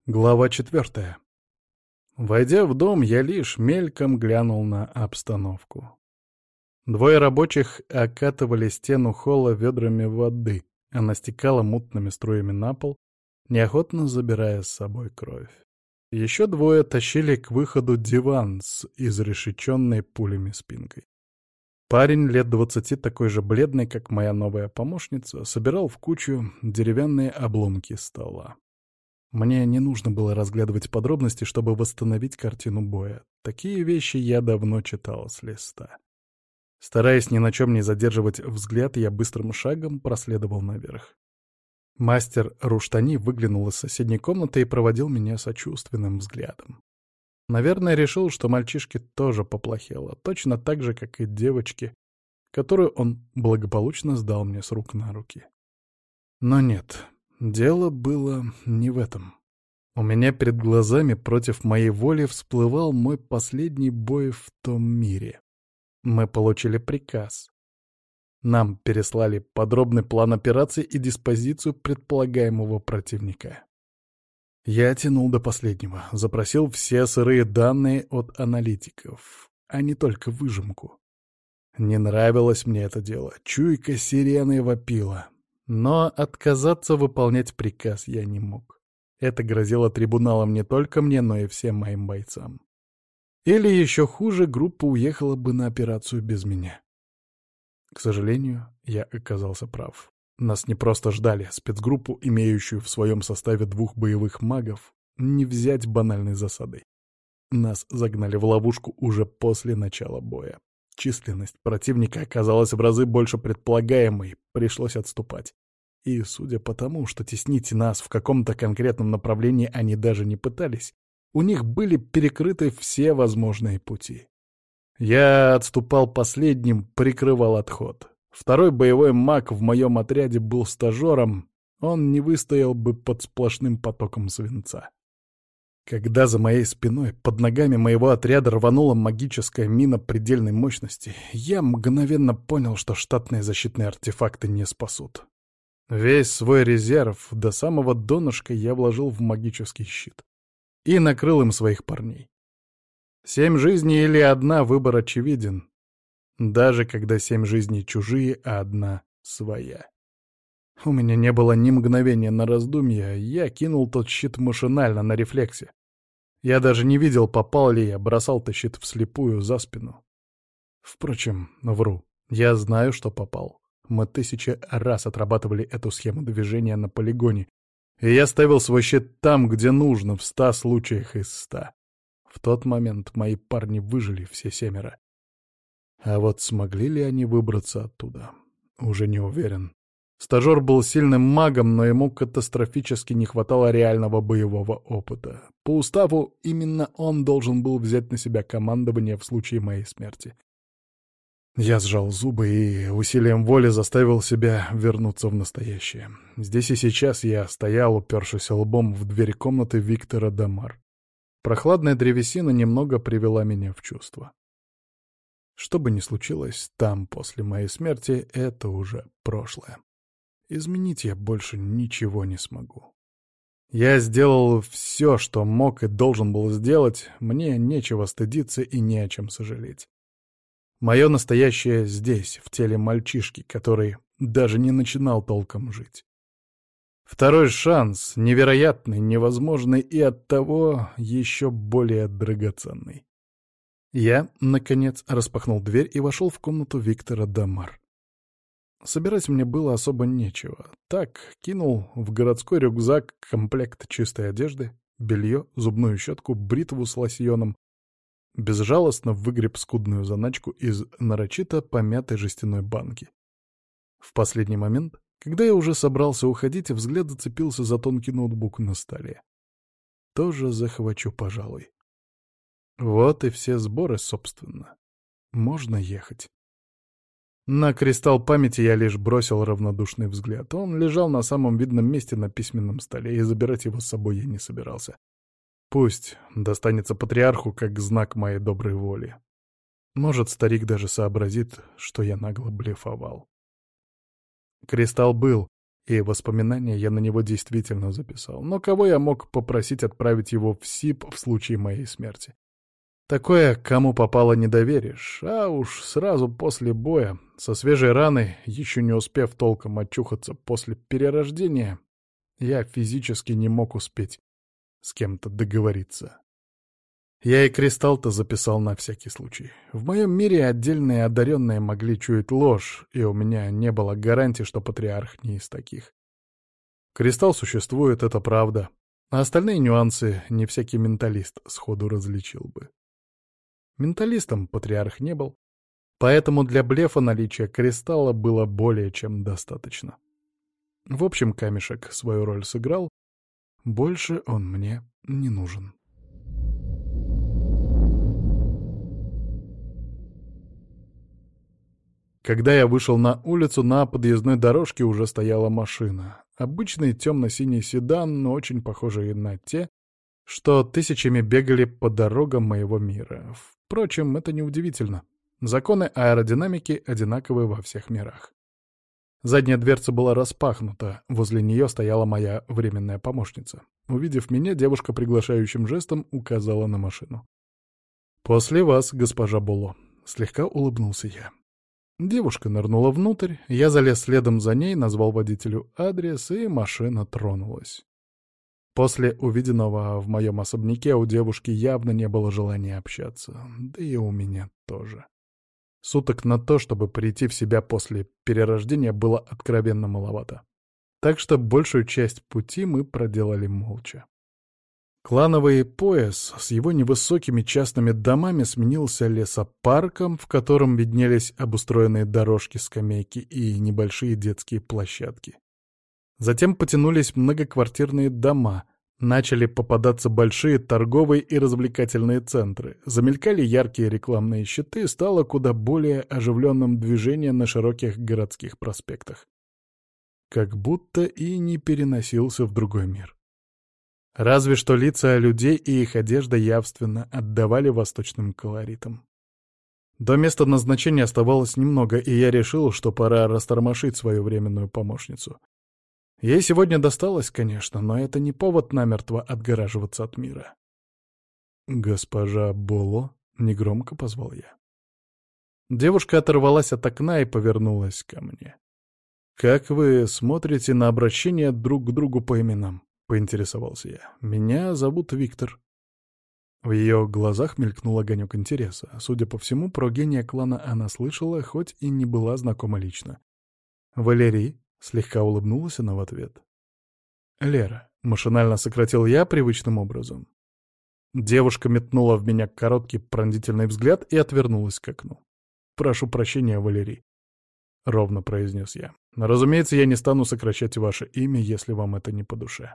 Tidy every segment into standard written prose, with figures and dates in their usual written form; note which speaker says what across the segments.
Speaker 1: Глава 4. Войдя в дом, я лишь мельком глянул на обстановку. Двое рабочих окатывали стену холла ведрами воды. Она стекала мутными струями на пол, неохотно забирая с собой кровь. Еще двое тащили к выходу диван с изрешеченной пулями спинкой. Парень лет 20, такой же бледный, как моя новая помощница, собирал в кучу деревянные обломки стола. Мне не нужно было разглядывать подробности, чтобы восстановить картину боя. Такие вещи я давно читал с листа. Стараясь ни на чем не задерживать взгляд, я быстрым шагом проследовал наверх. Мастер Руштани выглянул из соседней комнаты и проводил меня сочувственным взглядом. Наверное, решил, что мальчишке тоже поплохело, точно так же, как и девочке, которую он благополучно сдал мне с рук на руки. Но нет. Дело было не в этом. У меня перед глазами против моей воли всплывал мой последний бой в том мире. Мы получили приказ. Нам переслали подробный план операции и диспозицию предполагаемого противника. Я тянул до последнего, запросил все сырые данные от аналитиков, а не только выжимку. Не нравилось мне это дело, чуйка сирены вопила. Но отказаться выполнять приказ я не мог. Это грозило трибуналом не только мне, но и всем моим бойцам. Или еще хуже, группа уехала бы на операцию без меня. К сожалению, я оказался прав. Нас не просто ждали, спецгруппу, имеющую в своем составе 2 боевых магов, не взять банальной засадой. Нас загнали в ловушку уже после начала боя. Численность противника оказалась в разы больше предполагаемой, пришлось отступать. И, судя по тому, что теснить нас в каком-то конкретном направлении они даже не пытались, у них были перекрыты все возможные пути. Я отступал последним, прикрывал отход. Второй боевой маг в моем отряде был стажером, он не выстоял бы под сплошным потоком свинца. Когда за моей спиной, под ногами моего отряда рванула магическая мина предельной мощности, я мгновенно понял, что штатные защитные артефакты не спасут. Весь свой резерв до самого донышка я вложил в магический щит и накрыл им своих парней. 7 жизней или одна, выбор очевиден. Даже когда 7 жизней чужие, а одна своя. У меня не было ни мгновения на раздумья, я кинул тот щит машинально, на рефлексе. Я даже не видел, попал ли я, бросал-то щит вслепую за спину. Впрочем, вру. Я знаю, что попал. Мы 1000 раз отрабатывали эту схему движения на полигоне, и я ставил свой щит там, где нужно, в 100 случаях из 100. В тот момент мои парни выжили все 7. А вот смогли ли они выбраться оттуда? Уже не уверен. Стажер был сильным магом, но ему катастрофически не хватало реального боевого опыта. По уставу, именно он должен был взять на себя командование в случае моей смерти. Я сжал зубы и усилием воли заставил себя вернуться в настоящее. Здесь и сейчас я стоял, упершись лбом в дверь комнаты Виктора Дамар. Прохладная древесина немного привела меня в чувство. Что бы ни случилось там после моей смерти, это уже прошлое. Изменить я больше ничего не смогу. Я сделал все, что мог и должен был сделать, мне нечего стыдиться и не о чем сожалеть. Мое настоящее здесь, в теле мальчишки, который даже не начинал толком жить. Второй шанс, невероятный, невозможный и оттого еще более драгоценный. Я, наконец, распахнул дверь и вошел в комнату Виктора Дамар. Собирать мне было особо нечего. Так, кинул в городской рюкзак комплект чистой одежды, белье, зубную щетку, бритву с лосьоном, безжалостно выгреб скудную заначку из нарочито помятой жестяной банки. В последний момент, когда я уже собрался уходить, взгляд зацепился за тонкий ноутбук на столе. Тоже захвачу, пожалуй. Вот и все сборы, собственно. Можно ехать. На кристалл памяти я лишь бросил равнодушный взгляд. Он лежал на самом видном месте на письменном столе, и забирать его с собой я не собирался. Пусть достанется патриарху как знак моей доброй воли. Может, старик даже сообразит, что я нагло блефовал. Кристалл был, И воспоминания я на него действительно записал. Но кого я мог попросить отправить его в СИП в случае моей смерти? Такое кому попало не доверишь, а уж сразу после боя, со свежей раной, еще не успев толком очухаться после перерождения, я физически не мог успеть с кем-то договориться. Я и кристалл-то записал на всякий случай. В моем мире отдельные одаренные могли чуять ложь, и у меня не было гарантии, что патриарх не из таких. Кристалл существует, это правда, а остальные нюансы не всякий менталист сходу различил бы. Менталистом патриарх не был, поэтому для блефа наличия кристалла было более чем достаточно. В общем, камешек свою роль сыграл, больше он мне не нужен. Когда я вышел на улицу, на подъездной дорожке уже стояла машина. Обычный темно-синий седан, но очень похожий на те, что тысячами бегали по дорогам моего мира. Впрочем, это неудивительно. Законы аэродинамики одинаковы во всех мирах. Задняя дверца была распахнута, возле нее стояла моя временная помощница. Увидев меня, девушка приглашающим жестом указала на машину. «После вас, госпожа Боло», — слегка улыбнулся я. Девушка нырнула внутрь, я залез следом за ней, назвал водителю адрес, и машина тронулась. После увиденного в моем особняке у девушки явно не было желания общаться, да и у меня тоже. Суток на то, чтобы прийти в себя после перерождения, было откровенно маловато. Так что большую часть пути мы проделали молча. Клановый пояс с его невысокими частными домами сменился лесопарком, в котором виднелись обустроенные дорожки, скамейки и небольшие детские площадки. Затем потянулись многоквартирные дома, начали попадаться большие торговые и развлекательные центры, замелькали яркие рекламные щиты, стало куда более оживленным движение на широких городских проспектах. Как будто и не переносился в другой мир. Разве что лица людей и их одежда явственно отдавали восточным колоритам. До места назначения оставалось немного, и я решил, что пора растормошить свою временную помощницу. Ей сегодня досталось, конечно, но это не повод намертво отгораживаться от мира. «Госпожа Боло», — негромко позвал я. Девушка оторвалась от окна и повернулась ко мне. «Как вы смотрите на обращение друг к другу по именам?» — поинтересовался я. «Меня зовут Виктор». В ее глазах мелькнул огонек интереса. Судя по всему, про гения клана она слышала, хоть и не была знакома лично. «Валерий?» — слегка улыбнулась она в ответ. «Лера», — машинально сократил я привычным образом. Девушка метнула в меня короткий пронзительный взгляд и отвернулась к окну. «Прошу прощения, Валерий», — ровно произнес я. «Разумеется, я не стану сокращать ваше имя, если вам это не по душе».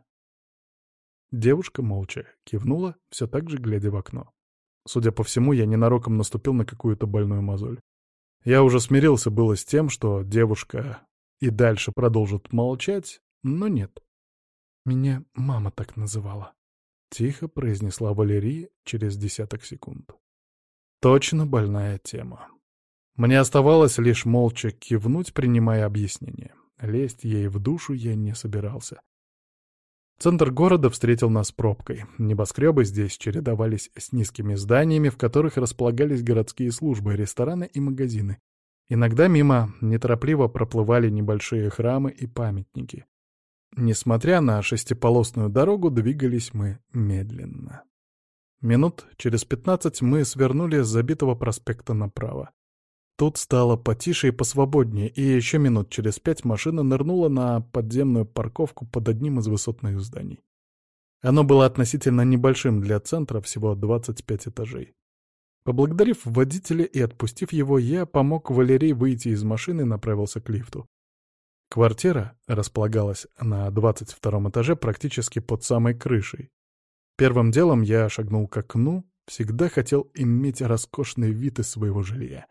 Speaker 1: Девушка молча кивнула, все так же глядя в окно. Судя по всему, я ненароком наступил на какую-то больную мозоль. Я уже смирился было с тем, что девушка и дальше продолжит молчать, но нет. «Меня мама так называла», — тихо произнесла Валерия через десяток секунд. Точно больная тема. Мне оставалось лишь молча кивнуть, принимая объяснение. Лезть ей в душу я не собирался. Центр города встретил нас пробкой. Небоскребы здесь чередовались с низкими зданиями, в которых располагались городские службы, рестораны и магазины. Иногда мимо неторопливо проплывали небольшие храмы и памятники. Несмотря на шестиполосную дорогу, двигались мы медленно. Минут через 15 мы свернули с забитого проспекта направо. Тут стало потише и посвободнее, и еще минут через 5 машина нырнула на подземную парковку под одним из высотных зданий. Оно было относительно небольшим для центра, всего 25 этажей. Поблагодарив водителя и отпустив его, я помог Валерии выйти из машины и направился к лифту. Квартира располагалась на 22 этаже практически под самой крышей. Первым делом я шагнул к окну, всегда хотел иметь роскошный вид из своего жилья.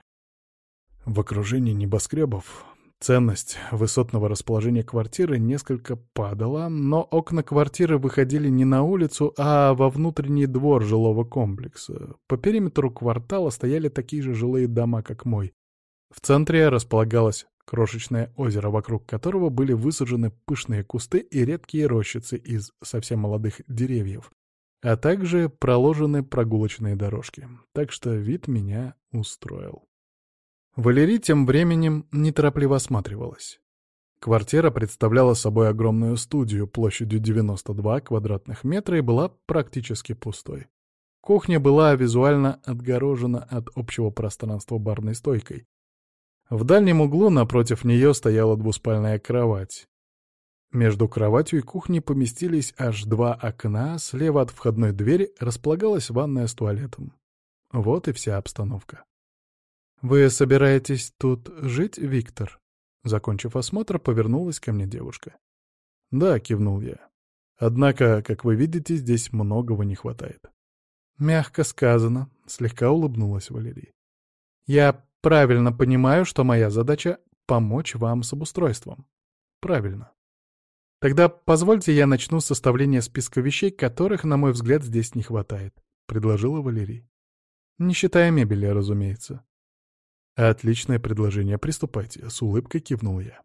Speaker 1: В окружении небоскребов ценность высотного расположения квартиры несколько падала, но окна квартиры выходили не на улицу, а во внутренний двор жилого комплекса. По периметру квартала стояли такие же жилые дома, как мой. В центре располагалась Крошечное озеро, вокруг которого были высажены пышные кусты и редкие рощицы из совсем молодых деревьев, а также проложены прогулочные дорожки. Так что вид меня устроил. Валерий тем временем неторопливо осматривалась. Квартира представляла собой огромную студию площадью 92 квадратных метра и была практически пустой. Кухня была визуально отгорожена от общего пространства барной стойкой. В дальнем углу напротив нее стояла двуспальная кровать. Между кроватью и кухней поместились аж два окна, слева от входной двери располагалась ванная с туалетом. Вот и вся обстановка. «Вы собираетесь тут жить, Виктор?» Закончив осмотр, повернулась ко мне девушка. «Да», — кивнул я. «Однако, как вы видите, здесь многого не хватает». «Мягко сказано», — слегка улыбнулась Валерий. «Я правильно понимаю, что моя задача — помочь вам с обустройством?» «Правильно. Тогда позвольте я начну с составления списка вещей, которых, на мой взгляд, здесь не хватает», — предложила Валерий. «Не считая мебели, разумеется». «Отличное предложение, приступайте», — с улыбкой кивнул я.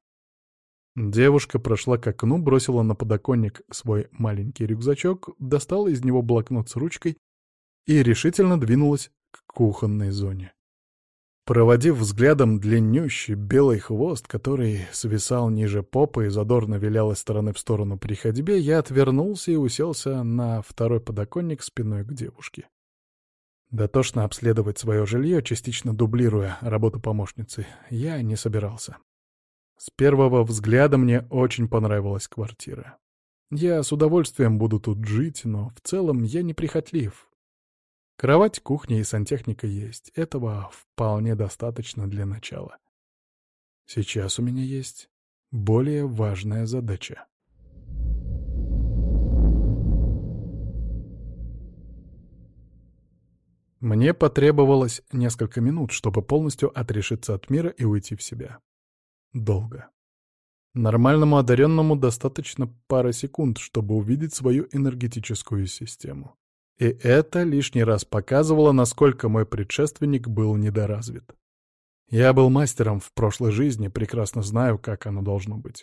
Speaker 1: Девушка прошла к окну, бросила на подоконник свой маленький рюкзачок, достала из него блокнот с ручкой и решительно двинулась к кухонной зоне. Проводив взглядом длиннющий белый хвост, который свисал ниже попы и задорно вилял из стороны в сторону при ходьбе, я отвернулся и уселся на второй подоконник спиной к девушке. Дотошно обследовать свое жилье, частично дублируя работу помощницы, я не собирался. С первого взгляда мне очень понравилась квартира. Я с удовольствием буду тут жить, но в целом я неприхотлив. Кровать, кухня и сантехника есть. Этого вполне достаточно для начала. Сейчас у меня есть более важная задача. Мне потребовалось несколько минут, чтобы полностью отрешиться от мира и уйти в себя. Долго. Нормальному одаренному достаточно пары секунд, чтобы увидеть свою энергетическую систему. И это лишний раз показывало, насколько мой предшественник был недоразвит. Я был мастером в прошлой жизни, прекрасно знаю, как оно должно быть.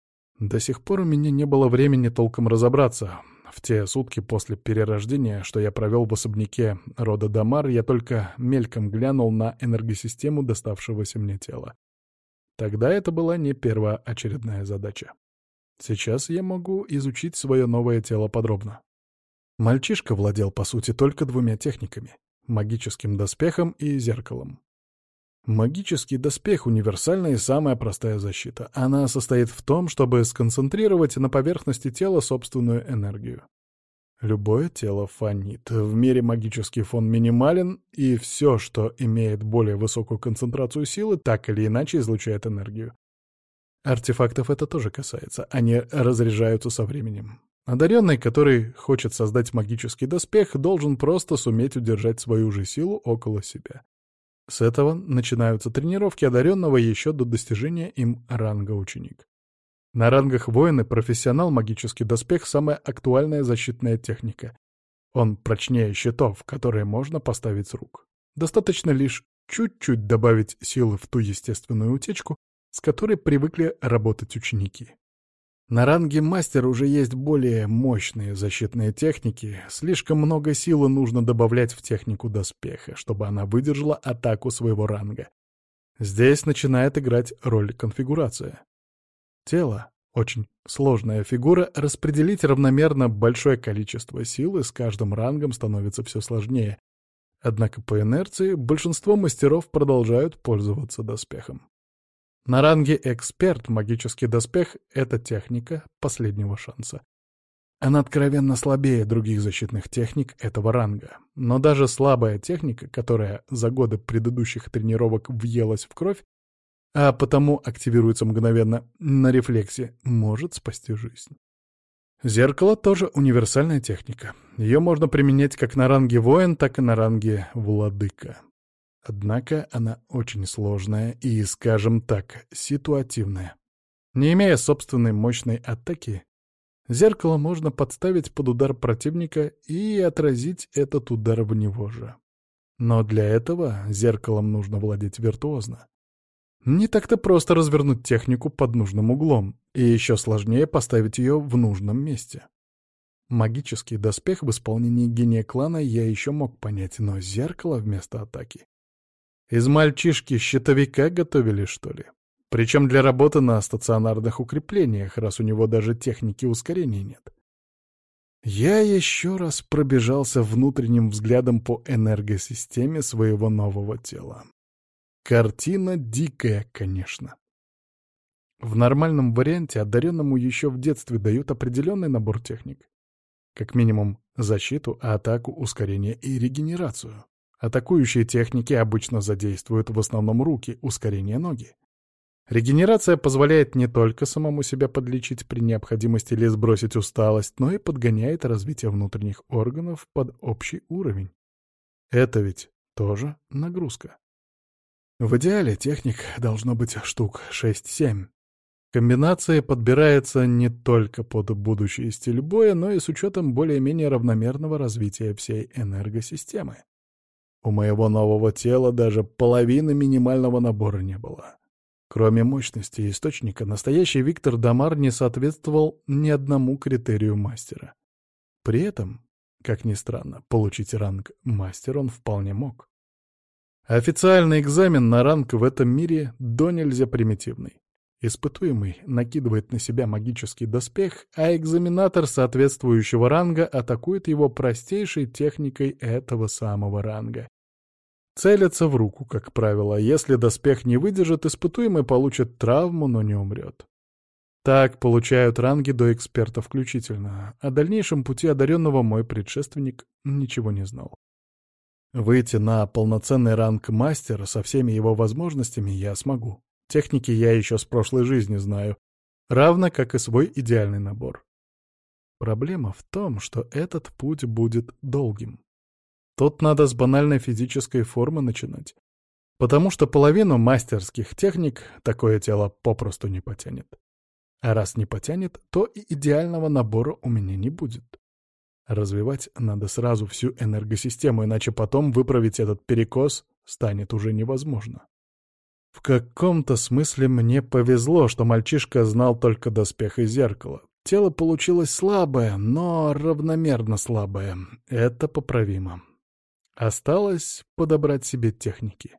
Speaker 1: До сих пор у меня не было времени толком разобраться. В те сутки после перерождения, что я провел в особняке рода Дамар, я только мельком глянул на энергосистему доставшегося мне тела. Тогда это была не первоочередная задача. Сейчас я могу изучить свое новое тело подробно. Мальчишка владел, по сути, только двумя техниками — магическим доспехом и зеркалом. Магический доспех — универсальная и самая простая защита. Она состоит в том, чтобы сконцентрировать на поверхности тела собственную энергию. Любое тело фонит. В мире магический фон минимален, и все, что имеет более высокую концентрацию силы, так или иначе излучает энергию. Артефактов это тоже касается. Они разряжаются со временем. Одаренный, который хочет создать магический доспех, должен просто суметь удержать свою же силу около себя. С этого начинаются тренировки одаренного еще до достижения им ранга ученик. На рангах воин и профессионал магический доспех — самая актуальная защитная техника. Он прочнее щитов, которые можно поставить с рук. Достаточно лишь чуть-чуть добавить силы в ту естественную утечку, с которой привыкли работать ученики. На ранге мастер уже есть более мощные защитные техники, слишком много силы нужно добавлять в технику доспеха, чтобы она выдержала атаку своего ранга. Здесь начинает играть роль конфигурация. Тело — очень сложная фигура, распределить равномерно большое количество силы с каждым рангом становится все сложнее. Однако по инерции большинство мастеров продолжают пользоваться доспехом. На ранге «Эксперт» магический доспех — это техника последнего шанса. Она откровенно слабее других защитных техник этого ранга. Но даже слабая техника, которая за годы предыдущих тренировок въелась в кровь, а потому активируется мгновенно на рефлексе, может спасти жизнь. Зеркало тоже универсальная техника. Ее можно применять как на ранге воин, так и на ранге владыка. Однако она очень сложная и, скажем так, ситуативная. Не имея собственной мощной атаки, зеркало можно подставить под удар противника и отразить этот удар в него же. Но для этого зеркалом нужно владеть виртуозно. Не так-то просто развернуть технику под нужным углом, и еще сложнее поставить ее в нужном месте. Магический доспех в исполнении гения клана я еще мог понять, но зеркало вместо атаки. Из мальчишки-щитовика готовили, что ли? Причем для работы на стационарных укреплениях, раз у него даже техники ускорения нет. Я еще раз пробежался внутренним взглядом по энергосистеме своего нового тела. Картина дикая, конечно. В нормальном варианте одаренному еще в детстве дают определенный набор техник. Как минимум защиту, атаку, ускорение и регенерацию. Атакующие техники обычно задействуют в основном руки, ускорение — ноги. Регенерация позволяет не только самому себя подлечить при необходимости или сбросить усталость, но и подгоняет развитие внутренних органов под общий уровень. Это ведь тоже нагрузка. В идеале техник должно быть штук 6-7. Комбинация подбирается не только под будущий стиль боя, но и с учетом более-менее равномерного развития всей энергосистемы. У моего нового тела даже половины минимального набора не было. Кроме мощности источника, настоящий Виктор Дамар не соответствовал ни одному критерию мастера. При этом, как ни странно, получить ранг мастер он вполне мог. Официальный экзамен на ранг в этом мире до нельзя примитивный. Испытуемый накидывает на себя магический доспех, а экзаменатор соответствующего ранга атакует его простейшей техникой этого самого ранга. Целится в руку, как правило. Если доспех не выдержит, испытуемый получит травму, но не умрет. Так получают ранги до эксперта включительно. О дальнейшем пути одаренного мой предшественник ничего не знал. Выйти на полноценный ранг мастера со всеми его возможностями я смогу. Техники я еще с прошлой жизни знаю, равно как и свой идеальный набор. Проблема в том, что этот путь будет долгим. Тут надо с банальной физической формы начинать, потому что половину мастерских техник такое тело попросту не потянет. А раз не потянет, то и идеального набора у меня не будет. Развивать надо сразу всю энергосистему, иначе потом выправить этот перекос станет уже невозможно. В каком-то смысле мне повезло, что мальчишка знал только доспех и зеркало. Тело получилось слабое, но равномерно слабое. Это поправимо. Осталось подобрать себе техники.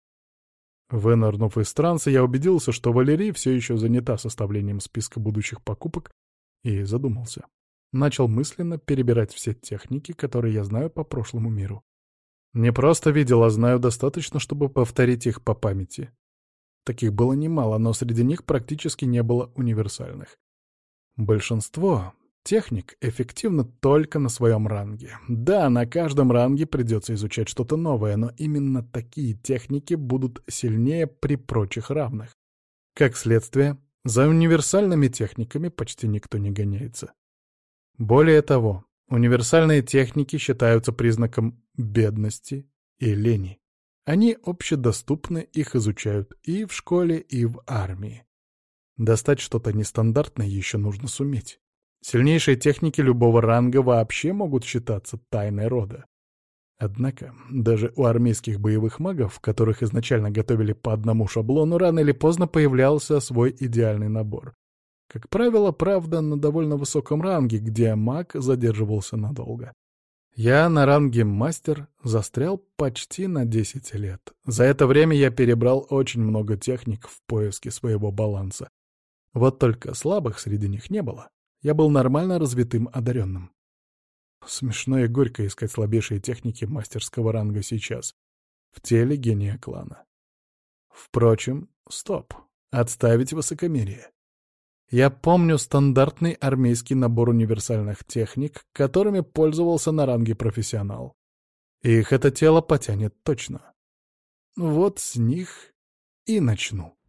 Speaker 1: Вынырнув из транса, я убедился, что Валерий все еще занята составлением списка будущих покупок, и задумался. Начал мысленно перебирать все техники, которые я знаю по прошлому миру. Не просто видел, а знаю достаточно, чтобы повторить их по памяти. Таких было немало, но среди них практически не было универсальных. Большинство техник эффективно только на своем ранге. Да, на каждом ранге придется изучать что-то новое, но именно такие техники будут сильнее при прочих равных. Как следствие, за универсальными техниками почти никто не гоняется. Более того, универсальные техники считаются признаком бедности и лени. Они общедоступны, их изучают и в школе, и в армии. Достать что-то нестандартное еще нужно суметь. Сильнейшие техники любого ранга вообще могут считаться тайной рода. Однако, даже у армейских боевых магов, которых изначально готовили по одному шаблону, рано или поздно появлялся свой идеальный набор. Как правило, правда, на довольно высоком ранге, где маг задерживался надолго. Я на ранге мастер застрял почти на 10 лет. За это время я перебрал очень много техник в поиске своего баланса. Вот только слабых среди них не было. Я был нормально развитым одаренным. Смешно и горько искать слабейшие техники мастерского ранга сейчас, в теле гения клана. Впрочем, стоп. Отставить высокомерие. Я помню стандартный армейский набор универсальных техник, которыми пользовался на ранге профессионал. Их это тело потянет точно. Вот с них и начну.